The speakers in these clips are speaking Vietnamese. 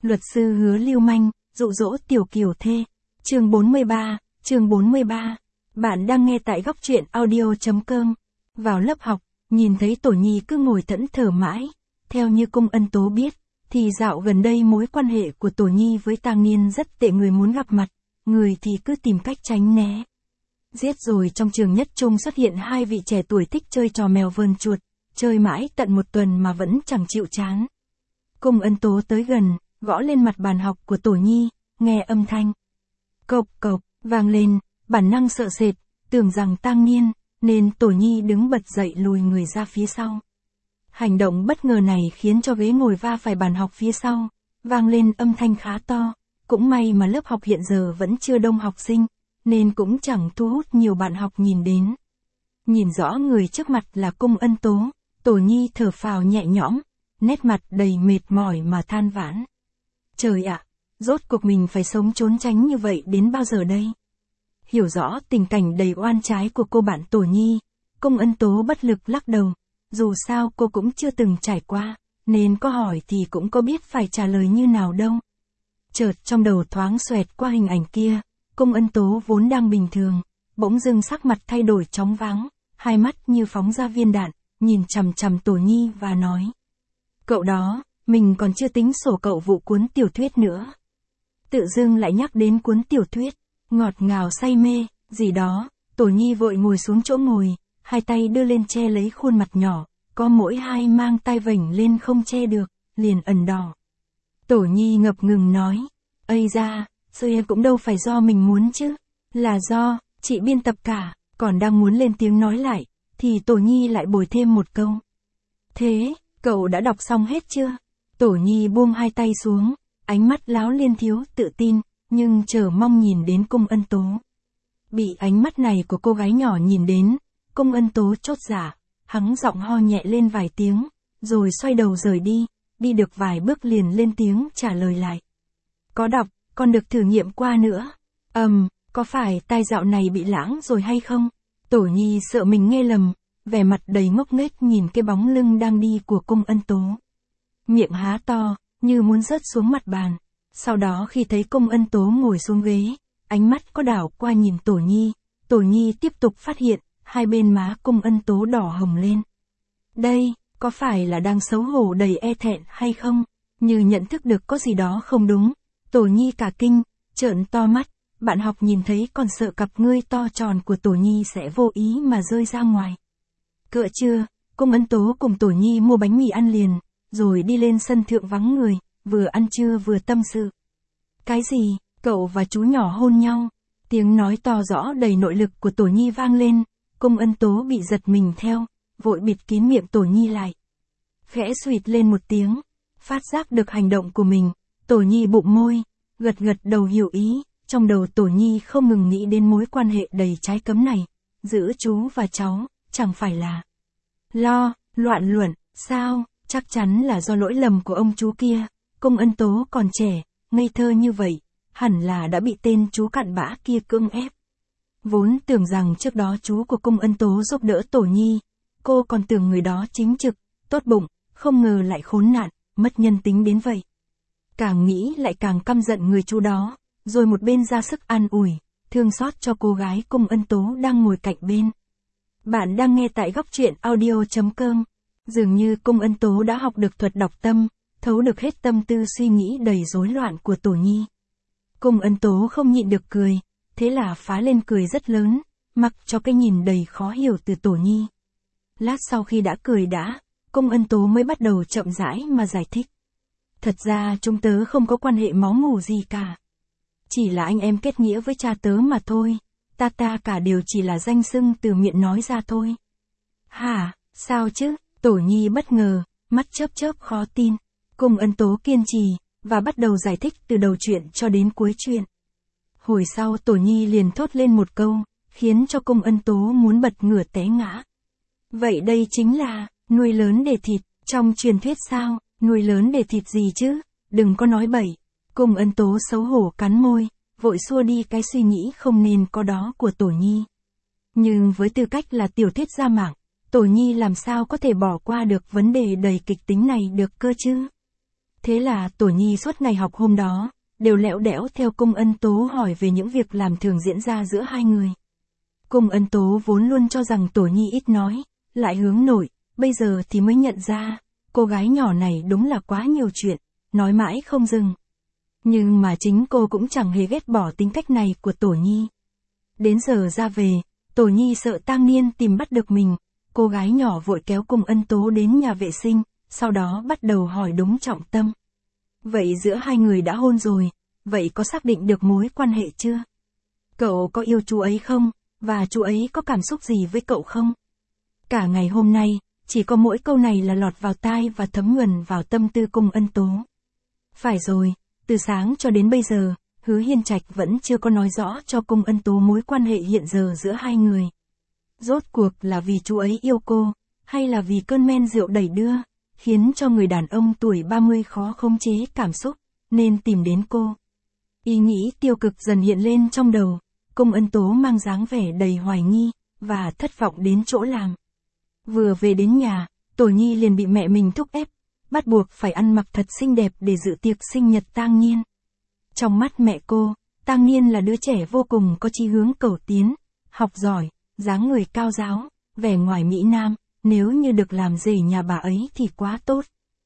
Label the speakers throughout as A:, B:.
A: Luật sư hứa lưu manh, dụ dỗ tiểu kiều thê. Chương 43. Bạn đang nghe tại góc truyện audio.com. Vào lớp học, nhìn thấy Tổ Nhi cứ ngồi thẫn thờ mãi. Theo như Cung Ân Tố biết, thì dạo gần đây mối quan hệ của Tổ Nhi với Tang Niên rất tệ, người muốn gặp mặt, người thì cứ tìm cách tránh né. Giết rồi trong trường nhất trung xuất hiện hai vị trẻ tuổi thích chơi trò mèo vờn chuột, chơi mãi tận một tuần mà vẫn chẳng chịu chán. Cung Ân Tố tới gần, gõ lên mặt bàn học của Tổ Nhi, nghe âm thanh cộc cộc vang lên, bản năng sợ sệt, tưởng rằng Tang Niên, nên Tổ Nhi đứng bật dậy lùi người ra phía sau. Hành động bất ngờ này khiến cho ghế ngồi va phải bàn học phía sau, vang lên âm thanh khá to, cũng may mà lớp học hiện giờ vẫn chưa đông học sinh, nên cũng chẳng thu hút nhiều bạn học nhìn đến. Nhìn rõ người trước mặt là Cung Ân Tố, Tổ Nhi thở phào nhẹ nhõm, nét mặt đầy mệt mỏi mà than vãn. Trời ạ, rốt cuộc mình phải sống trốn tránh như vậy đến bao giờ đây? Hiểu rõ tình cảnh đầy oan trái của cô bạn Tổ Nhi, Cung Ân Tố bất lực lắc đầu, dù sao cô cũng chưa từng trải qua, nên có hỏi thì cũng có biết phải trả lời như nào đâu. Chợt trong đầu thoáng xoẹt qua hình ảnh kia, Cung Ân Tố vốn đang bình thường, bỗng dưng sắc mặt thay đổi chóng váng, hai mắt như phóng ra viên đạn, nhìn chằm chằm Tổ Nhi và nói: "Cậu đó, mình còn chưa tính sổ cậu vụ cuốn tiểu thuyết nữa." Tự dưng lại nhắc đến cuốn tiểu thuyết, ngọt ngào say mê, gì đó, Tổ Nhi vội ngồi xuống chỗ ngồi, hai tay đưa lên che lấy khuôn mặt nhỏ, có mỗi hai mang tai vểnh lên không che được, liền ẩn đỏ. Tổ Nhi ngập ngừng nói: "Ây da, xưa cũng đâu phải do mình muốn chứ, là do chị biên tập cả." Còn đang muốn lên tiếng nói lại, thì Tổ Nhi lại bồi thêm một câu: "Thế, cậu đã đọc xong hết chưa?" Tổ Nhi buông hai tay xuống, ánh mắt láo liên thiếu tự tin, nhưng chờ mong nhìn đến Cung Ân Tố. Bị ánh mắt này của cô gái nhỏ nhìn đến, Cung Ân Tố chốt dạ, hắng giọng ho nhẹ lên vài tiếng, rồi xoay đầu rời đi, đi được vài bước liền lên tiếng trả lời lại: "Có đọc, còn được thử nghiệm qua nữa." Có phải tai dạo này bị lãng rồi hay không?" Tổ Nhi sợ mình nghe lầm, vẻ mặt đầy ngốc nghếch nhìn cái bóng lưng đang đi của Cung Ân Tố. Miệng há to, như muốn rớt xuống mặt bàn. Sau đó khi thấy Cung Ân Tố ngồi xuống ghế, ánh mắt có đảo qua nhìn Tổ Nhi tiếp tục phát hiện, hai bên má Cung Ân Tố đỏ hồng lên. Đây, có phải là đang xấu hổ đầy e thẹn hay không? Như nhận thức được có gì đó không đúng, Tổ Nhi cả kinh, trợn to mắt, bạn học nhìn thấy còn sợ cặp ngươi to tròn của Tổ Nhi sẽ vô ý mà rơi ra ngoài. Cựa trưa, Cung Ân Tố cùng Tổ Nhi mua bánh mì ăn liền, rồi đi lên sân thượng vắng người, vừa ăn trưa vừa tâm sự. "Cái gì, cậu và chú nhỏ hôn nhau?" Tiếng nói to rõ đầy nội lực của Tổ Nhi vang lên, Cung Ân Tố bị giật mình theo, vội bịt kín miệng Tổ Nhi lại. Khẽ suýt lên một tiếng, phát giác được hành động của mình, Tổ Nhi bụng môi, gật gật đầu hiểu ý, trong đầu Tổ Nhi không ngừng nghĩ đến mối quan hệ đầy trái cấm này, giữa chú và cháu, chẳng phải là loạn luận, sao? Chắc chắn là do lỗi lầm của ông chú kia, Cung Ân Tố còn trẻ, ngây thơ như vậy, hẳn là đã bị tên chú cặn bã kia cưỡng ép. Vốn tưởng rằng trước đó chú của Cung Ân Tố giúp đỡ Tổ Nhi, cô còn tưởng người đó chính trực, tốt bụng, không ngờ lại khốn nạn, mất nhân tính đến vậy. Càng nghĩ lại càng căm giận người chú đó, rồi một bên ra sức an ủi, thương xót cho cô gái Cung Ân Tố đang ngồi cạnh bên. Bạn đang nghe tại góc truyện audio.com. Dường như Cung Ân Tố đã học được thuật đọc tâm, thấu được hết tâm tư suy nghĩ đầy rối loạn của Tổ Nhi. Cung Ân Tố không nhịn được cười, thế là phá lên cười rất lớn, mặc cho cái nhìn đầy khó hiểu từ Tổ Nhi. Lát sau khi đã cười đã, Cung Ân Tố mới bắt đầu chậm rãi mà giải thích. "Thật ra chúng tớ không có quan hệ máu mủ gì cả. Chỉ là anh em kết nghĩa với cha tớ mà thôi, ta cả đều chỉ là danh xưng từ miệng nói ra thôi." "Hả, sao chứ?" Tổ Nhi bất ngờ, mắt chớp chớp khó tin. Cung Ân Tố kiên trì, và bắt đầu giải thích từ đầu chuyện cho đến cuối chuyện. Hồi sau Tổ Nhi liền thốt lên một câu, khiến cho Cung Ân Tố muốn bật ngửa té ngã. "Vậy đây chính là nuôi lớn để thịt, trong truyền thuyết sao? Nuôi lớn để thịt gì chứ? Đừng có nói bậy." Cung Ân Tố xấu hổ cắn môi, vội xua đi cái suy nghĩ không nên có đó của Tổ Nhi. Nhưng với tư cách là tiểu thuyết gia mạng, Tổ Nhi làm sao có thể bỏ qua được vấn đề đầy kịch tính này được cơ chứ? Thế là Tổ Nhi suốt ngày học hôm đó, đều lẽo đẽo theo Cung Ân Tố hỏi về những việc làm thường diễn ra giữa hai người. Cung Ân Tố vốn luôn cho rằng Tổ Nhi ít nói, lại hướng nội, bây giờ thì mới nhận ra, cô gái nhỏ này đúng là quá nhiều chuyện, nói mãi không dừng. Nhưng mà chính cô cũng chẳng hề ghét bỏ tính cách này của Tổ Nhi. Đến giờ ra về, Tổ Nhi sợ Tang Niên tìm bắt được mình, cô gái nhỏ vội kéo Cung Ân Tố đến nhà vệ sinh, sau đó bắt đầu hỏi đúng trọng tâm. Vậy giữa hai người đã hôn rồi, vậy có xác định được mối quan hệ chưa? Cậu có yêu chú ấy không, và chú ấy có cảm xúc gì với cậu không? Cả ngày hôm nay, chỉ có mỗi câu này là lọt vào tai và thấm nhuần vào tâm tư Cung Ân Tố. Phải rồi, từ sáng cho đến bây giờ, Hứa Hiên Trạch vẫn chưa có nói rõ cho Cung Ân Tố mối quan hệ hiện giờ giữa hai người. Rốt cuộc là vì chú ấy yêu cô, hay là vì cơn men rượu đẩy đưa, khiến cho người đàn ông tuổi 30 khó khống chế cảm xúc, nên tìm đến cô. Ý nghĩ tiêu cực dần hiện lên trong đầu, Cung Ân Tố mang dáng vẻ đầy hoài nghi, và thất vọng đến chỗ làm. Vừa về đến nhà, Tổ Nhi liền bị mẹ mình thúc ép, bắt buộc phải ăn mặc thật xinh đẹp để dự tiệc sinh nhật Tang Niên. Trong mắt mẹ cô, Tang Niên là đứa trẻ vô cùng có chí hướng cầu tiến, học giỏi, dáng người cao ráo, vẻ ngoài mỹ nam, nếu như được làm rể nhà bà ấy thì quá tốt.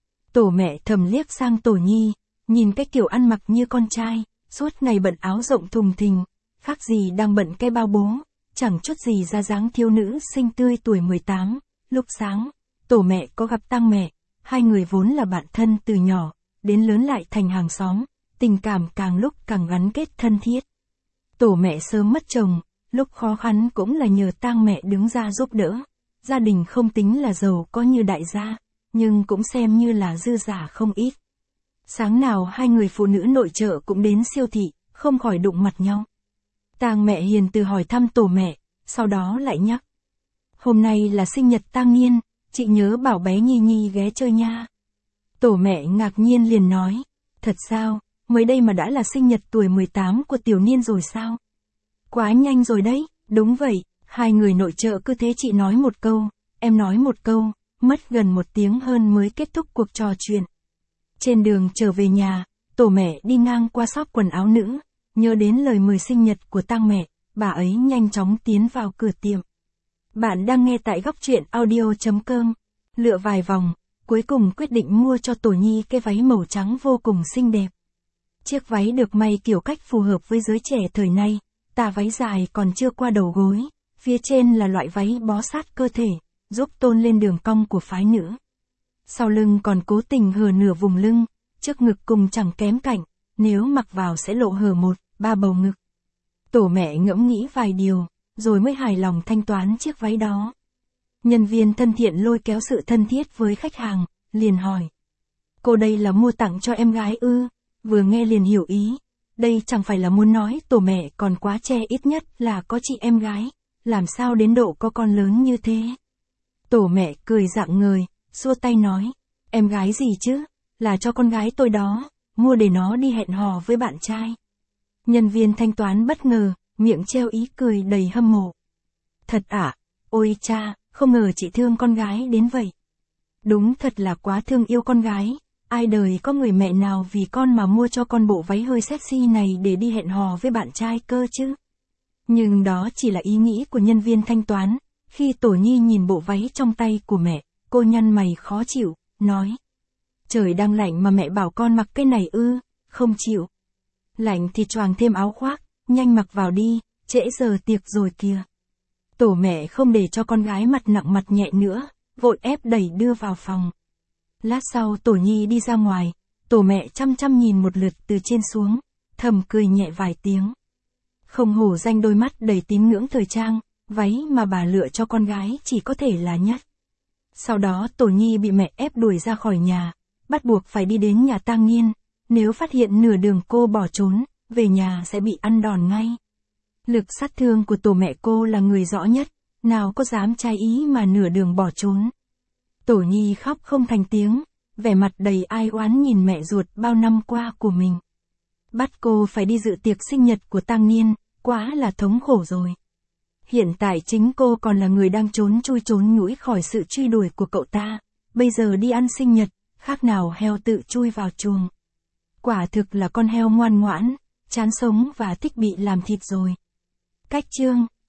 A: Tổ mẹ thầm liếc sang Tổ Nhi, nhìn cái kiểu ăn mặc như con trai, suốt ngày bận áo rộng thùng thình, khác gì đang bận cái bao bố, chẳng chút gì ra dáng thiếu nữ xinh tươi tuổi 18. Lúc sáng, Tổ mẹ có gặp Tang mẹ, hai người vốn là bạn thân từ nhỏ, đến lớn lại thành hàng xóm, tình cảm càng lúc càng gắn kết thân thiết. Tổ mẹ sớm mất chồng, lúc khó khăn cũng là nhờ Tang mẹ đứng ra giúp đỡ. Gia đình không tính là giàu có như đại gia, nhưng cũng xem như là dư giả không ít. Sáng nào hai người phụ nữ nội trợ cũng đến siêu thị, không khỏi đụng mặt nhau. Tang mẹ hiền từ hỏi thăm Tổ mẹ, sau đó lại nhắc. Hôm nay là sinh nhật Tang Niên, chị nhớ bảo bé Nhi Nhi ghé chơi nha. Tổ mẹ ngạc nhiên liền nói, thật sao, mới đây mà đã là sinh nhật tuổi 18 của Tiểu Niên rồi sao? Quá nhanh rồi đấy, đúng vậy, hai người nội trợ cứ thế chị nói một câu, em nói một câu, mất gần 1 tiếng hơn mới kết thúc cuộc trò chuyện. Trên đường trở về nhà, Tổ mẹ đi ngang qua shop quần áo nữ, nhớ đến lời mời sinh nhật của Tang mẹ, bà ấy nhanh chóng tiến vào cửa tiệm. Bạn đang nghe tại góc truyện audio.com, lựa vài vòng, cuối cùng quyết định mua cho Tổ Nhi cái váy màu trắng vô cùng xinh đẹp. Chiếc váy được may kiểu cách phù hợp với giới trẻ thời nay, tà váy dài còn chưa qua đầu gối, phía trên là loại váy bó sát cơ thể, giúp tôn lên đường cong của phái nữ. Sau lưng còn cố tình hở nửa vùng lưng, trước ngực cùng chẳng kém cạnh, nếu mặc vào sẽ lộ hở 1/3 bầu ngực. Tổ mẹ ngẫm nghĩ vài điều, rồi mới hài lòng thanh toán chiếc váy đó. Nhân viên thân thiện lôi kéo sự thân thiết với khách hàng, liền hỏi. Cô đây là mua tặng cho em gái ư? Vừa nghe liền hiểu ý. Đây chẳng phải là muốn nói Tổ mẹ còn quá trẻ, ít nhất là có chị em gái, làm sao đến độ có con lớn như thế. Tổ mẹ cười rạng ngời, xua tay nói. Em gái gì chứ? Là cho con gái tôi đó, mua để nó đi hẹn hò với bạn trai. Nhân viên thanh toán bất ngờ, miệng treo ý cười đầy hâm mộ. Thật ạ? Ôi cha, không ngờ chị thương con gái đến vậy. Đúng thật là quá thương yêu con gái, ai đời có người mẹ nào vì con mà mua cho con bộ váy hơi sexy này để đi hẹn hò với bạn trai cơ chứ. Nhưng đó chỉ là ý nghĩ của nhân viên thanh toán, khi Tổ Nhi nhìn bộ váy trong tay của mẹ, cô nhăn mày khó chịu, nói. Trời đang lạnh mà mẹ bảo con mặc cái này ư, không chịu. Lạnh thì choàng thêm áo khoác, nhanh mặc vào đi, trễ giờ tiệc rồi kìa. Tổ mẹ không để cho con gái mặt nặng mặt nhẹ nữa, vội ép đẩy đưa vào phòng. Lát sau Tổ Nhi đi ra ngoài, Tổ mẹ chăm chăm nhìn một lượt từ trên xuống, thầm cười nhẹ vài tiếng. Không hổ danh đôi mắt đầy tín ngưỡng thời trang, váy mà bà lựa cho con gái chỉ có thể là nhất. Sau đó Tổ Nhi bị mẹ ép đuổi ra khỏi nhà, bắt buộc phải đi đến nhà Tang Niên, nếu phát hiện nửa đường cô bỏ trốn, về nhà sẽ bị ăn đòn ngay. Lực sát thương của Tổ mẹ cô là người rõ nhất, nào có dám trái ý mà nửa đường bỏ trốn. Tổ Nhi khóc không thành tiếng, vẻ mặt đầy ai oán nhìn mẹ ruột bao năm qua của mình. Bắt cô phải đi dự tiệc sinh nhật của Tang Niên, quá là thống khổ rồi. Hiện tại chính cô còn là người đang trốn chui trốn nhũi khỏi sự truy đuổi của cậu ta, bây giờ đi ăn sinh nhật, khác nào heo tự chui vào chuồng. Quả thực là con heo ngoan ngoãn, chán sống và thích bị làm thịt rồi. Cách chương